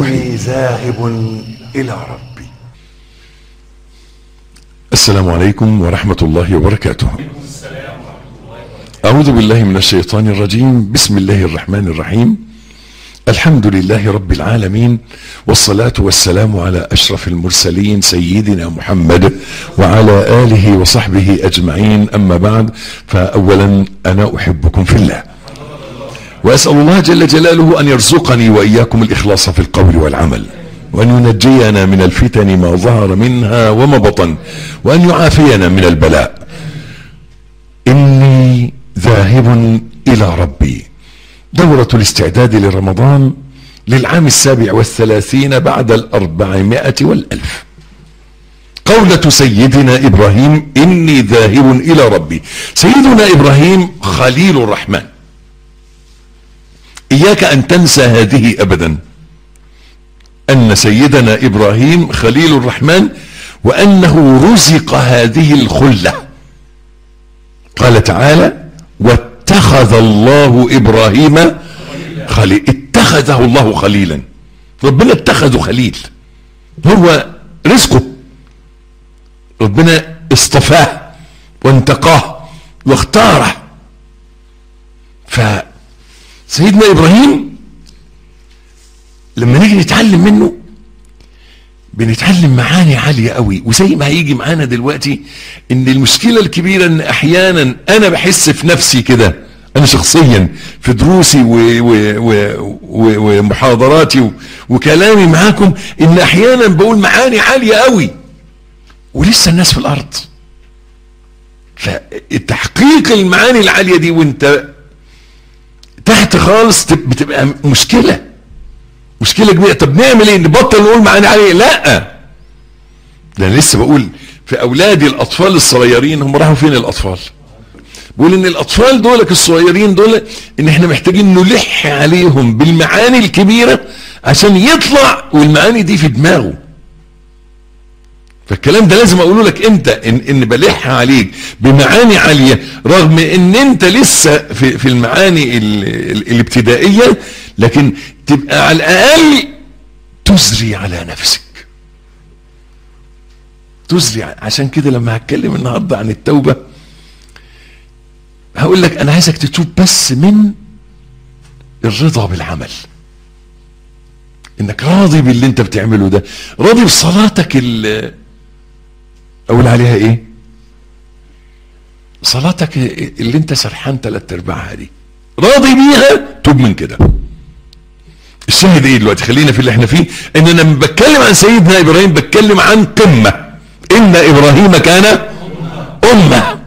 إني ذاهب إلى ربي. السلام عليكم ورحمة الله وبركاته. أعوذ بالله من الشيطان الرجيم. بسم الله الرحمن الرحيم. الحمد لله رب العالمين، والصلاة والسلام على أشرف المرسلين سيدنا محمد وعلى آله وصحبه أجمعين. أما بعد، فأولا أنا أحبكم في الله، وأسأل الله جل جلاله أن يرزقني وإياكم الإخلاص في القول والعمل، وأن ينجينا من الفتن ما ظهر منها وما بطن، وأن يعافينا من البلاء. إني ذاهب إلى ربي، دورة الاستعداد لرمضان للعام 37 بعد 400 والألف. قولة سيدنا إبراهيم إني ذاهب إلى ربي. سيدنا إبراهيم خليل الرحمن، إياك أن تنسى هذه أبدا، أن سيدنا إبراهيم خليل الرحمن، وأنه رزق هذه الخلة. قال تعالى: واتخذ الله إبراهيم خليل. اتخذه الله خليلا، ربنا اتخذه خليل، هو رزقه، ربنا اصطفاه وانتقاه واختاره. فسيدنا إبراهيم لما نيجي نتعلم منه بنتعلم معاني عالية قوي، وزي ما هيجي معانا دلوقتي ان المشكلة الكبيرة ان احيانا انا بحس في نفسي كده، انا شخصيا في دروسي ومحاضراتي وكلامي معاكم، ان احيانا بقول معاني عالية قوي ولسه الناس في الارض. فتحقيق المعاني العالية دي وانت تحت خالص بتبقى مشكلة كبيرة. طب نعمل ايه؟ نبطل نقول معاني عالية؟ لا، ده انا لسه بقول في اولادي الاطفال الصغيرين، هم راحوا فين الاطفال؟ بقول ان الاطفال دولك الصغيرين دول ان احنا محتاجين نلح عليهم بالمعاني الكبيرة عشان يطلع والمعاني دي في دماغه. فالكلام ده لازم اقوله لك انت، ان بلح عليك بمعاني عالية رغم ان انت لسه في المعاني الابتدائية، لكن تبقى على الاقل تزري على نفسك، تزري. عشان كده لما هتكلم النهارده عن التوبة هقول لك انا عايزك تتوب بس من الرضا بالعمل، انك راضي باللي انت بتعمله ده، راضي بصلاتك اقول عليها ايه؟ صلاتك اللي انت سرحان 3/4 دي، راضي بيها، توب من كده. الشاهد ايه دلوقتي؟ خلينا في اللي احنا فيه، ان انا لما بتكلم عن سيدنا ابراهيم بتكلم عن قمة. ان ابراهيم كان امة.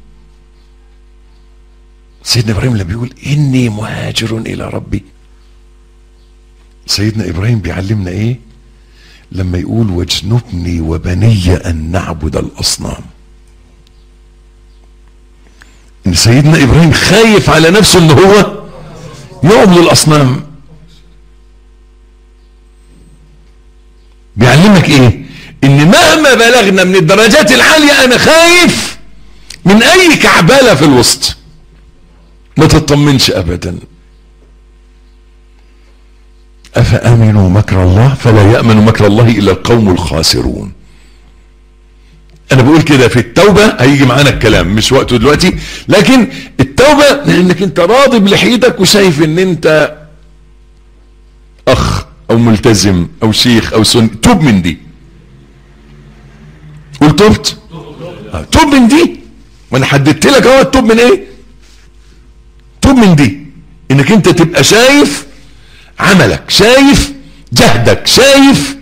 سيدنا ابراهيم لما بيقول اني مهاجر الى ربي، سيدنا ابراهيم بيعلمنا ايه لما يقول واجنبني وبني ان نعبد الاصنام؟ ان سيدنا ابراهيم خايف على نفسه ان هو يعبد الاصنام. بيعلمك ايه؟ ان مهما بلغنا من الدرجات العالية انا خايف من اي كعبالة في الوسط، ما تطمنش ابدا. افامنوا مكر الله فلا يامن مكر الله الا القوم الخاسرون. انا بقول كده في التوبة، هيجي معانا الكلام مش وقته دلوقتي، لكن التوبة لانك انت راضي بلحيتك وشايف ان انت اخ او ملتزم او شيخ او سني، توب من دي. قول تبت، توب من دي. وانا حددت لك اهو توب من ايه؟ توب من دي، انك انت تبقى شايف عملك، شايف جهدك، شايف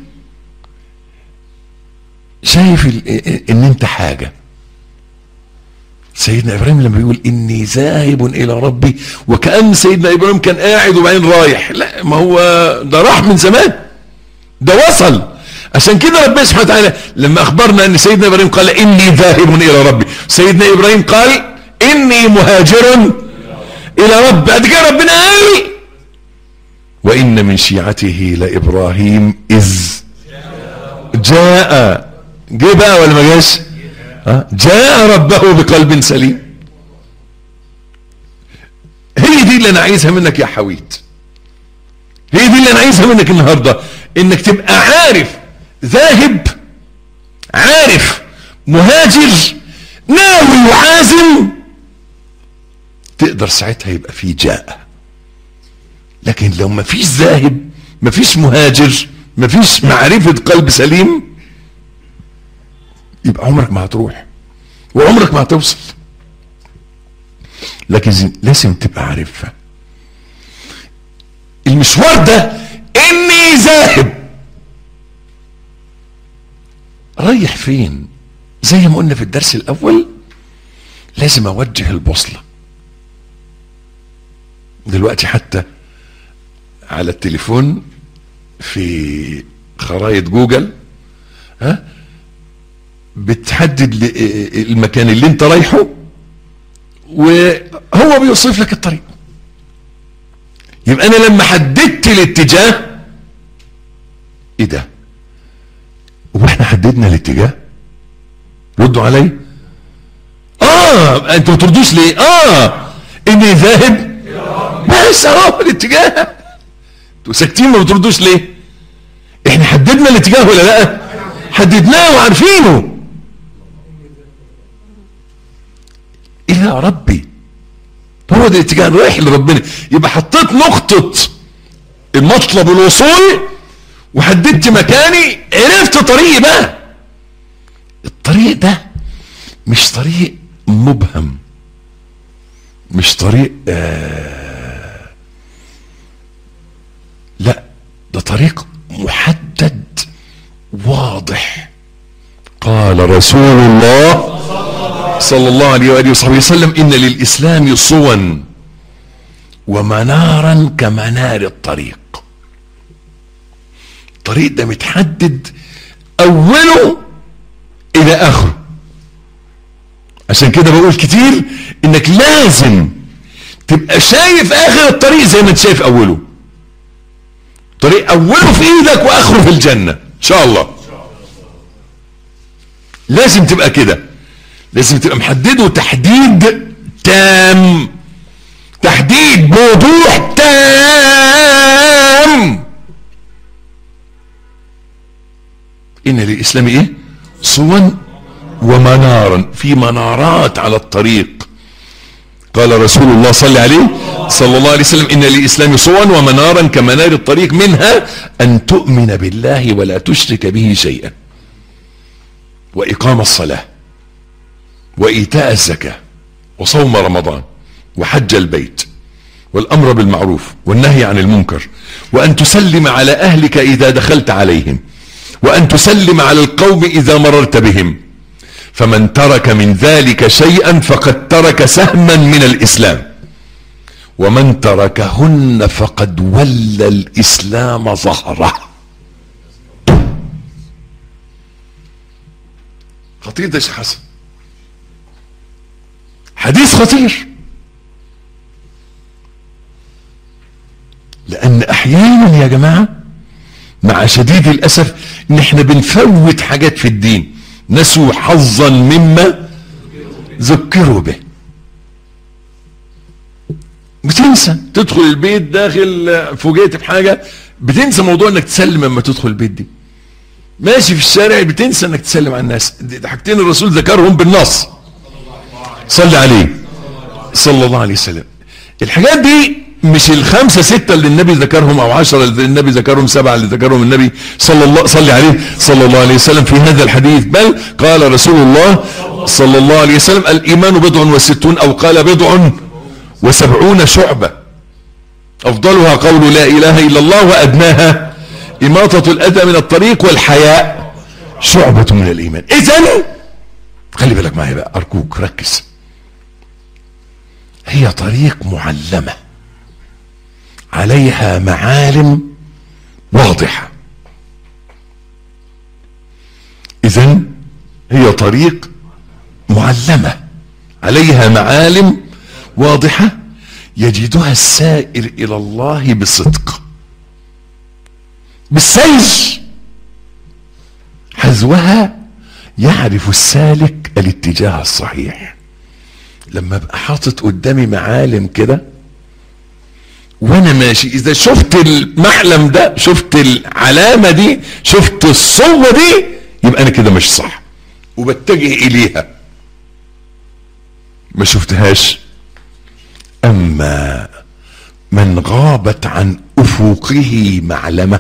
ان انت حاجة. سيدنا ابراهيم لما بيقول اني ذاهب الى ربي، وكأن سيدنا ابراهيم كان قاعد وبعدين رايح، لا، ما هو ده راح من زمان، ده وصل. عشان كده ربنا سبحانه وتعالى لما اخبرنا ان سيدنا ابراهيم قال اني ذاهب الى ربي، سيدنا ابراهيم قال اني مهاجر الى ربي. بعد كده ربنا قال وان من شيعته لابراهيم اذ جاء. جه بقى ولا ما جاش؟ جاء ربه بقلب سليم. هي دي اللي انا عايزها منك يا حويت، هي دي اللي انا عايزها منك النهارده، انك تبقى عارف ذاهب، عارف مهاجر، ناوي وعازم، تقدر ساعتها يبقى في جاء. لكن لو ما فيش ذاهب، ما فيش مهاجر، ما فيش معرفة قلب سليم، يبقى عمرك ما هتروح وعمرك ما هتوصل. لكن لازم تبقى عارفها. المشوار ده اني ذاهب، رايح فين؟ زي ما قلنا في الدرس الاول، لازم اوجه البوصلة. دلوقتي حتى على التليفون في خرائط جوجل بتحدد المكان اللي انت رايحه، وهو بيوصف لك الطريق. يبقى انا لما حددت الاتجاه، ايه ده؟ واحنا حددنا الاتجاه؟ ردوا علي. انتوا ما تردوش ليه؟ اني ذاهب، بس اهو الاتجاه. انتوا ساكتين ما بتردوش ليه؟ احنا حددنا الاتجاه ولا لا؟ حددناه وعارفينه. الى ربي، هو ده الاتجاه، رايح لربنا. يبقى حطيت نقطة المطلب الوصول، وحددت مكاني، عرفت طريقي بقى. الطريق ده مش طريق مبهم، مش طريق لا، ده طريق محدد واضح. قال رسول الله صلى الله عليه وآله وصحبه وسلم: إن للإسلام صوا ومنارا كمنار الطريق. الطريق ده متحدد أوله إلى آخره. عشان كده بقول كتير إنك لازم تبقى شايف آخر الطريق زي ما انت شايف أوله. طريق أوله في إيدك وآخره في الجنة إن شاء الله. لازم تبقى كده، لازم تبقى محدده تحديد تام، تحديد بوضوح تام. إن للإسلام إيه؟ صوا ومنارا، في منارات على الطريق. قال رسول الله صلى الله عليه وسلم: إن للإسلام صوا ومنارا كمنار الطريق، منها أن تؤمن بالله ولا تشرك به شيئا، وإقام الصلاة، وإيتاء الزكاة، وصوم رمضان، وحج البيت، والأمر بالمعروف والنهي عن المنكر، وأن تسلم على أهلك إذا دخلت عليهم، وأن تسلم على القوم إذا مررت بهم. فمن ترك من ذلك شيئا فقد ترك سهما من الإسلام، ومن تركهن فقد ولى الإسلام ظهره. خطير ده يا شيخ حسن، حديث خطير. لأن أحيانا يا جماعة مع شديد الأسف إن احنا بنفوت حاجات في الدين، نسوا حظا مما ذكروا به. بتنسى تدخل البيت، داخل فوجئت بحاجة، بتنسى موضوع انك تسلم لما تدخل البيت دي. ماشي في الشارع بتنسى انك تسلم على الناس. دي حاجتين الرسول ذكرهم بالنص، صلى عليه صلى الله عليه وسلم. الحاجات دي مش الخمسة ستة اللي النبي ذكرهم او 10 اللي النبي ذكرهم، 7 اللي ذكرهم النبي صلى الله عليه وسلم في هذا الحديث. بل قال رسول الله صلى الله عليه وسلم: الإيمان 60 او قال 70 شعبة، افضلها قول لا اله الا الله، وادناها اماطة الاذى من الطريق، والحياء شعبة من الايمان. اذن خلي بالك معايا بقى، ارجوك ركز. هي طريق معلمة عليها معالم واضحة. اذن هي طريق معلمة عليها معالم واضحة يجدها السائر الى الله بصدق، بالسير حذوها يعرف السالك الاتجاه الصحيح. لما ابقى حاطط قدامي معالم كده وانا ماشي اذا شفت المعلم ده، شفت العلامة دي، شفت الصورة دي، يبقى انا كده مش صح وبتجه اليها. ما شفتهاش. اما من غابت عن افقه معلمة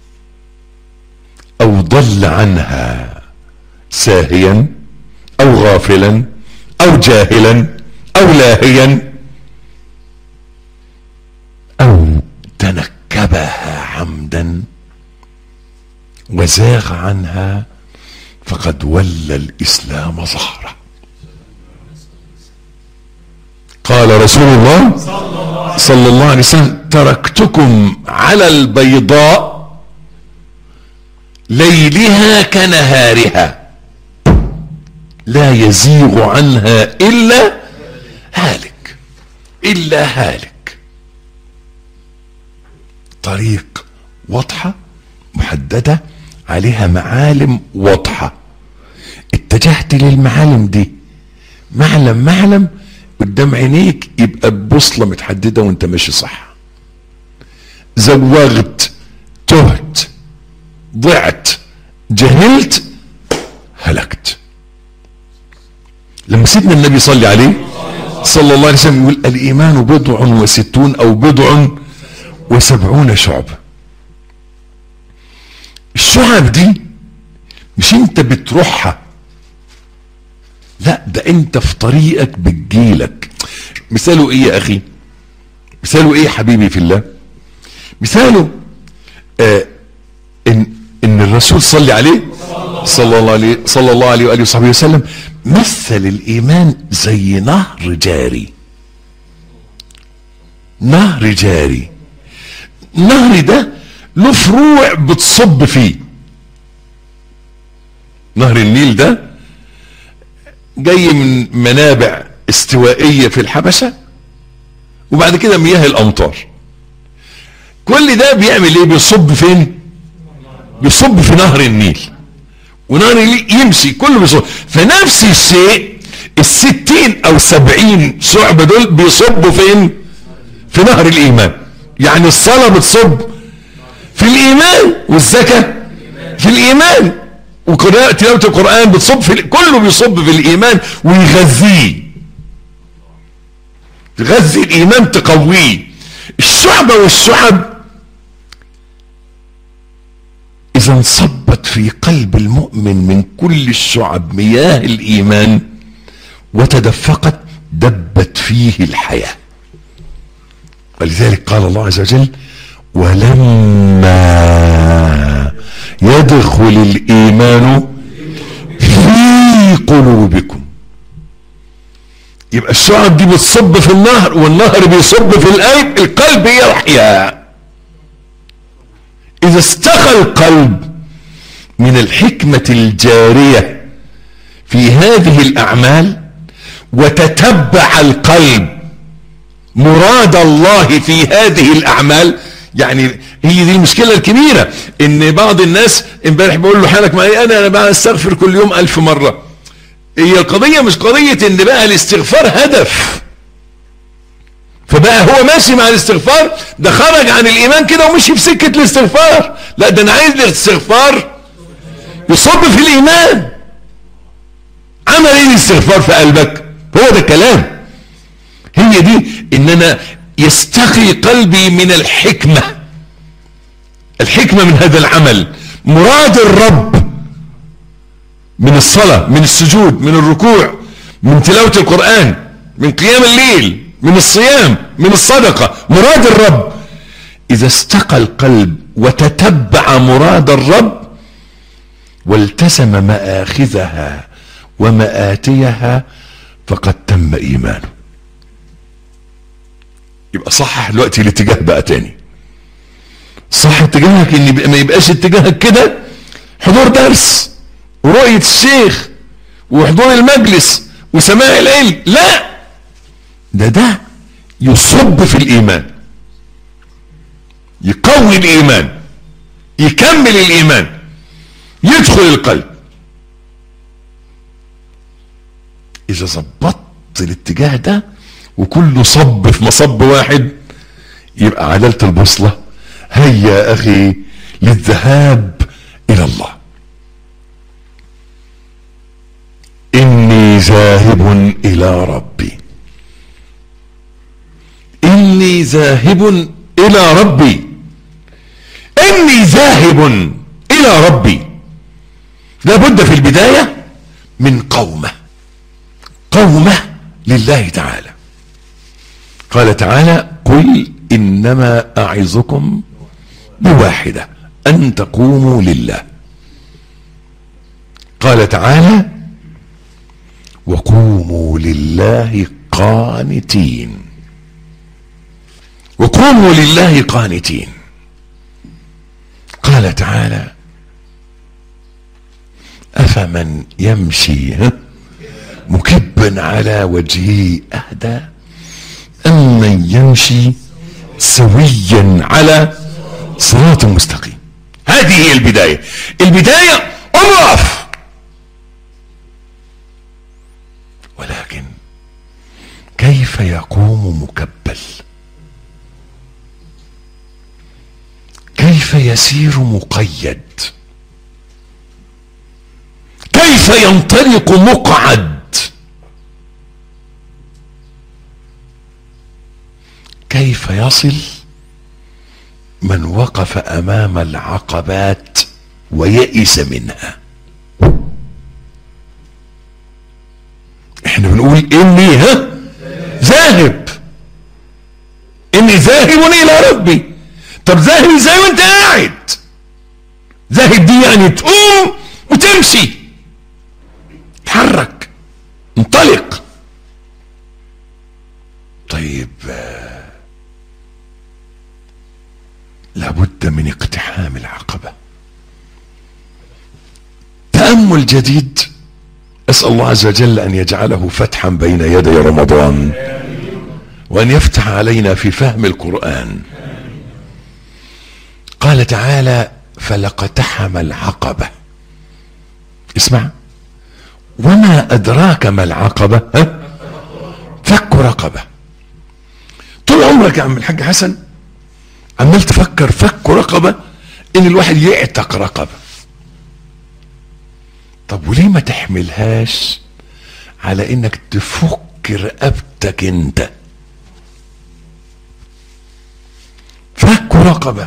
او ضل عنها ساهيا او غافلا او جاهلا او لاهيا او تنكبها عمدا وزاغ عنها فقد ولى الاسلام ظهره. قال رسول الله صلى الله عليه وسلم: تركتكم على البيضاء ليلها كنهارها لا يزيغ عنها الا هالك، الا هالك. طريق واضحة محددة عليها معالم واضحة، اتجهت للمعالم دي، معلم قدام عينيك، يبقى ببوصلة متحددة وانت ماشي صح. زوغت، تهت، ضعت، جهلت، هلكت. لما سيدنا النبي صلى عليه صلى الله عليه وسلم يقول: الايمان 60 او 70 شعبة. الشعب دي مش انت بتروحها، لا، ده انت في طريقك بتجيلك. مثاله ايه يا اخي؟ مثاله ايه حبيبي في الله؟ مثاله ان الرسول صلى عليه صلى الله عليه واله وصحبه وسلم مثل الايمان زي نهر جاري. نهر جاري، النهر ده له فروع بتصب فيه. نهر النيل ده جاي من منابع استوائية في الحبشة، وبعد كده مياه الامطار. كل ده بيعمل ايه؟ بيصب فين؟ بيصب في نهر النيل، ونهر النيل يمشي كله بيصب. فنفس الشيء 60 أو 70 شعبة دول بيصبوا فين؟ في نهر الايمان. يعني الصلاة بتصب في الايمان، والزكاة في الايمان، وقراءة تلاوة القرآن بتصب في كله بيصب في الايمان ويغذيه، تغذي الايمان، تقويه. الشعبة والشعب اذا انصبت في قلب المؤمن من كل الشعب مياه الايمان وتدفقت دبت فيه الحياة. ولذلك قال الله عز وجل: ولما يدخل الايمان في قلوبكم. يبقى الشعب دي بتصب في النهر، والنهر بيصب في القلب، القلب يحيا. اذا استقى القلب من الحكمة الجارية في هذه الاعمال، وتتبع القلب مراد الله في هذه الاعمال. يعني هي دي المشكلة الكبيرة، ان بعض الناس امبارح بقول له: حالك معي؟ انا بقى استغفر كل يوم 1000 مرة. هي القضية مش قضية ان بقى الاستغفار هدف، فبقى هو ماشي مع الاستغفار، ده خرج عن الايمان كده ومشي في سكة الاستغفار. لا، ده انا عايز الاستغفار يصب في الايمان. عمل ايه الاستغفار في قلبك؟ هو ده الكلام. هي دي ان انا يستقي قلبي من الحكمة من هذا العمل، مراد الرب من الصلاة، من السجود، من الركوع، من تلاوة القرآن، من قيام الليل، من الصيام، من الصدقة. مراد الرب اذا استقى القلب وتتبع مراد الرب والتزم مآخذها ومآتيها فقد تم ايمانه. يبقى صحح دلوقتي الاتجاه بقى تاني. صح اتجاهك، ان ما يبقاش اتجاهك كده حضور درس ورؤية الشيخ وحضور المجلس وسماع العلم. لا، ده يصب في الايمان، يقوي الايمان، يكمل الايمان، يدخل القلب. اذا ظبطت الاتجاه ده وكله صب في مصب واحد، يبقى عدلة البوصلة هيا اخي للذهاب الى الله. اني ذاهب الى ربي، اني ذاهب الى ربي، اني ذاهب الى ربي. لابد في البداية من قومة لله تعالى. قال تعالى قل انما اعظكم بواحدة ان تقوموا لله. قال تعالى وقوموا لله قانتين، وقوموا لله قانتين. قال تعالى افمن يمشي مكبا على وجهه اهدى ام من يمشي سويا على صراط مستقيم. هذه هي البداية. البداية اقف، ولكن كيف يقوم مكبل؟ كيف يسير مقيد؟ كيف ينطلق مقعد؟ كيف يصل من وقف امام العقبات ويئس منها؟ احنا بنقول اني ذاهب، اني ذاهب الى ربي. طب ذاهب ازاي وانت قاعد؟ ذاهب دي يعني تقوم وتمشي، تحرك، انطلق. طيب لابد من اقتحام العقبة. تأمل جديد، أسأل الله عز وجل أن يجعله فتحا بين يدي رمضان، وأن يفتح علينا في فهم القرآن. قال تعالى فلاقتحم العقبة. اسمع، وما أدراك ما العقبة؟ فك رقبة. طول عمرك يا عم الحاج حسن عمال تفكر فك رقبة، ان الواحد يعتق رقبة. طب وليه ما تحملهاش على انك تفك رقبتك انت؟ فك رقبة،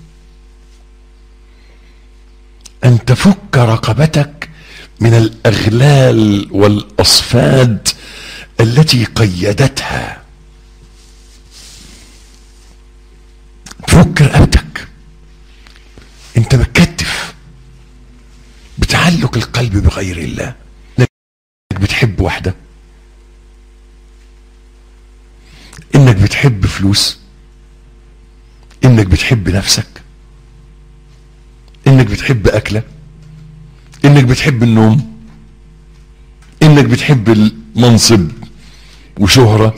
ان تفك رقبتك من الاغلال والاصفاد التي قيدتها. تفك رقبتك، انت متكتف بتعلق القلب بغير الله. انك بتحب واحدة، انك بتحب فلوس، انك بتحب نفسك، انك بتحب اكلة، انك بتحب النوم، انك بتحب المنصب وشهرة.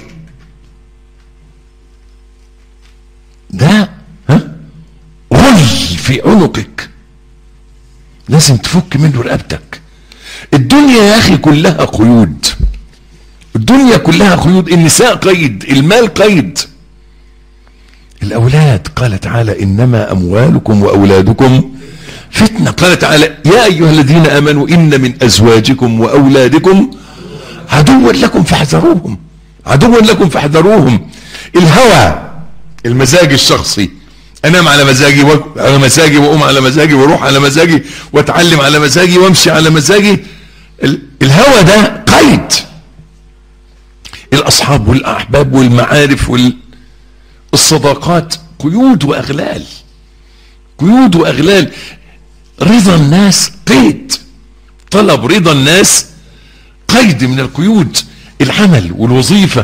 ده غل في عنقك، لازم تفك منه رقبتك. الدنيا يا اخي كلها قيود، الدنيا كلها قيود. النساء قيد، المال قيد، الاولاد قال تعالى انما اموالكم واولادكم فتنة. قال تعالى يا ايها الذين امنوا ان من ازواجكم واولادكم عدوا لكم فاحذروهم، عدوا لكم فاحذروهم. الهوى، المزاج الشخصي، انام على مزاجي على مزاجي، واقوم على مزاجي، واروح على مزاجي، واتعلم على مزاجي، وامشي على مزاجي. الهوى ده قيد. الاصحاب والاحباب والمعارف والصداقات قيود واغلال، قيود واغلال. رضا الناس قيد، طلب رضا الناس قيد من القيود. العمل والوظيفة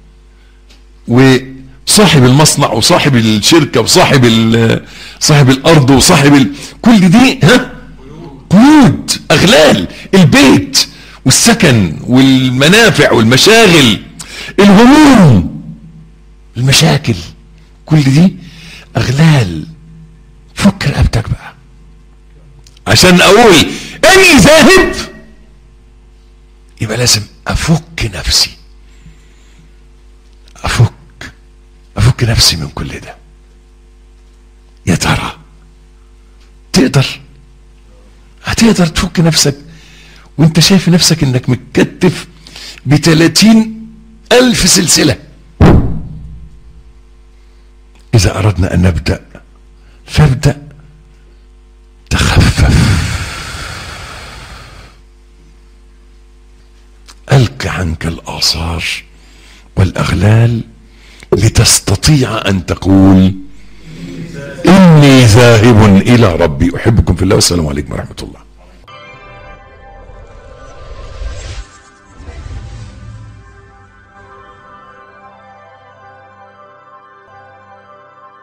وصاحب المصنع وصاحب الشركة وصاحب صاحب الارض وصاحب كل دي قيود، اغلال. البيت والسكن والمنافع والمشاغل، الهموم، المشاكل، كل دي اغلال. فك رقبتك بقى. عشان اقول اني ذاهب يبقى لازم افك نفسي، افك افك نفسي من كل ده. يا ترى هتقدر تفك نفسك وانت شايف نفسك انك متكتف ب30,000 سلسلة؟ اذا اردنا ان نبدأ فابدأ تخفف. ألق عنك الآثار والأغلال لتستطيع أن تقول إني ذاهب إلى ربي. أحبكم في الله والسلام عليكم ورحمة الله.